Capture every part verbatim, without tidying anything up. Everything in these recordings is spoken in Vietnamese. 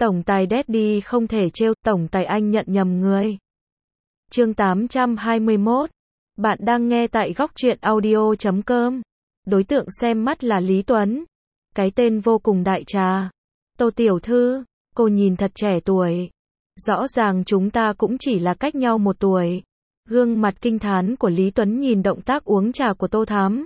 Tổng tài Daddy không thể trêu, tổng tài anh nhận nhầm người. Chương tám trăm hai mươi mốt. Bạn đang nghe tại góc truyện audio chấm com. Đối tượng xem mắt là Lý Tuấn. Cái tên vô cùng đại trà. Tô tiểu thư, cô nhìn thật trẻ tuổi. Rõ ràng chúng ta cũng chỉ là cách nhau một tuổi. Gương mặt kinh thán của Lý Tuấn nhìn động tác uống trà của Tô Thắm.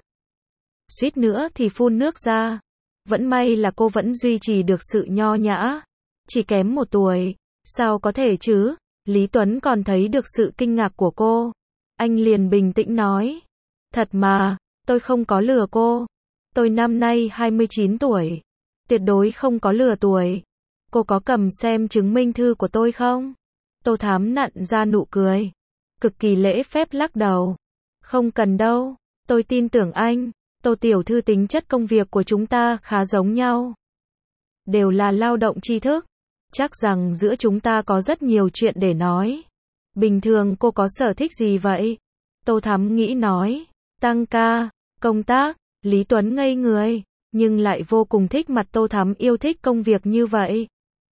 Suýt nữa thì phun nước ra. Vẫn may là cô vẫn duy trì được sự nho nhã. Chỉ kém một tuổi. Sao có thể chứ? Lý Tuấn còn thấy được sự kinh ngạc của cô. Anh liền bình tĩnh nói. Thật mà, tôi không có lừa cô. Tôi năm nay hai mươi chín tuổi. Tuyệt đối không có lừa tuổi. Cô có cầm xem chứng minh thư của tôi không? Tô Thắm nặn ra nụ cười. Cực kỳ lễ phép lắc đầu. Không cần đâu, tôi tin tưởng anh. Tô tiểu thư, tính chất công việc của chúng ta khá giống nhau. Đều là lao động tri thức. Chắc rằng giữa chúng ta có rất nhiều chuyện để nói. Bình thường cô có sở thích gì vậy? Tô Thắm nghĩ nói. Tăng ca, công tác. Lý Tuấn ngây người, nhưng lại vô cùng thích mặt Tô Thắm yêu thích công việc như vậy.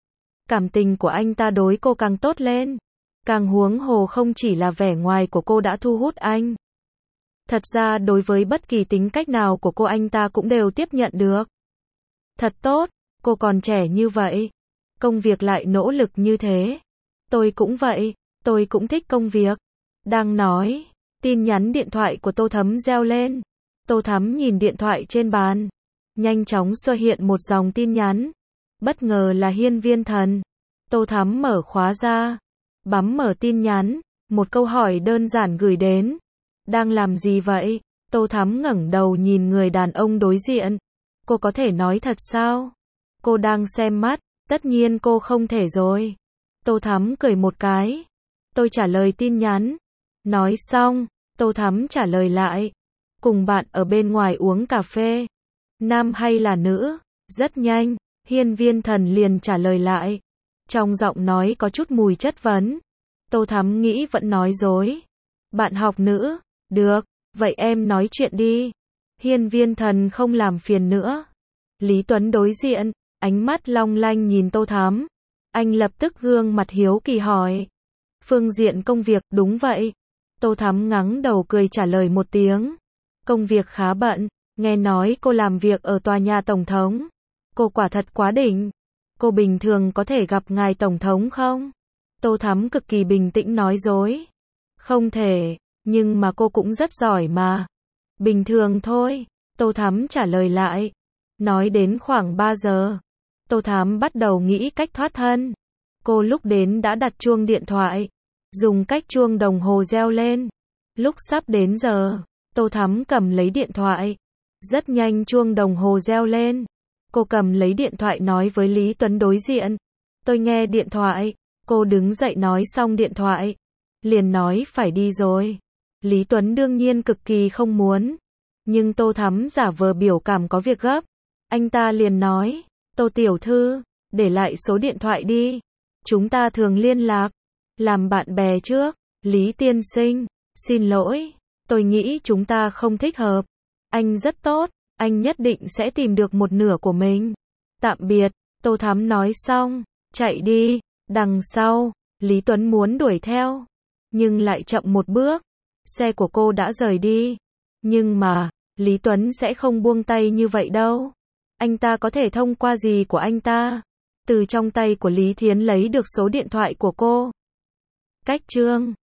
Cảm tình của anh ta đối cô càng tốt lên. Càng huống hồ không chỉ là vẻ ngoài của cô đã thu hút anh. Thật ra đối với bất kỳ tính cách nào của cô anh ta cũng đều tiếp nhận được. Thật tốt, cô còn trẻ như vậy. Công việc lại nỗ lực như thế. Tôi cũng vậy, tôi cũng thích công việc. Đang nói, tin nhắn điện thoại của Tô Thắm reo lên. Tô Thắm nhìn điện thoại trên bàn. Nhanh chóng xuất hiện một dòng tin nhắn. Bất ngờ là Hiên Viên Thần. Tô Thắm mở khóa ra. Bấm mở tin nhắn. Một câu hỏi đơn giản gửi đến. Đang làm gì vậy? Tô Thắm ngẩng đầu nhìn người đàn ông đối diện. Cô có thể nói thật sao? Cô đang xem mắt. Tất nhiên cô không thể rồi. Tô Thắm cười một cái. Tôi trả lời tin nhắn. Nói xong, Tô Thắm trả lời lại. Cùng bạn ở bên ngoài uống cà phê. Nam hay là nữ? Rất nhanh, Hiên Viên Thần liền trả lời lại. Trong giọng nói có chút mùi chất vấn. Tô Thắm nghĩ vẫn nói dối. Bạn học nữ? Được, vậy em nói chuyện đi. Hiên Viên Thần không làm phiền nữa. Lý Tuấn đối diện, ánh mắt long lanh nhìn Tô Thắm. Anh lập tức gương mặt hiếu kỳ hỏi. Phương diện công việc, đúng vậy. Tô Thắm ngắng đầu cười trả lời một tiếng. Công việc khá bận, nghe nói cô làm việc ở tòa nhà Tổng thống. Cô quả thật quá đỉnh. Cô bình thường có thể gặp ngài Tổng thống không? Tô Thắm cực kỳ bình tĩnh nói dối. Không thể, nhưng mà cô cũng rất giỏi mà. Bình thường thôi, Tô Thắm trả lời lại. Nói đến khoảng ba giờ, Tô Thắm bắt đầu nghĩ cách thoát thân. Cô lúc đến đã đặt chuông điện thoại, dùng cách chuông đồng hồ reo lên. Lúc sắp đến giờ, Tô Thắm cầm lấy điện thoại. Rất nhanh chuông đồng hồ reo lên. Cô cầm lấy điện thoại nói với Lý Tuấn đối diện. Tôi nghe điện thoại. Cô đứng dậy nói xong điện thoại. Liền nói phải đi rồi. Lý Tuấn đương nhiên cực kỳ không muốn. Nhưng Tô Thắm giả vờ biểu cảm có việc gấp. Anh ta liền nói. Tô tiểu thư, để lại số điện thoại đi. Chúng ta thường liên lạc. Làm bạn bè trước. Lý tiên sinh, xin lỗi. Tôi nghĩ chúng ta không thích hợp. Anh rất tốt, anh nhất định sẽ tìm được một nửa của mình. Tạm biệt, Tô Thắm nói xong, chạy đi. Đằng sau, Lý Tuấn muốn đuổi theo, nhưng lại chậm một bước. Xe của cô đã rời đi. Nhưng mà, Lý Tuấn sẽ không buông tay như vậy đâu. Anh ta có thể thông qua gì của anh ta? Từ trong tay của Lý Thiến lấy được số điện thoại của cô. Cách chương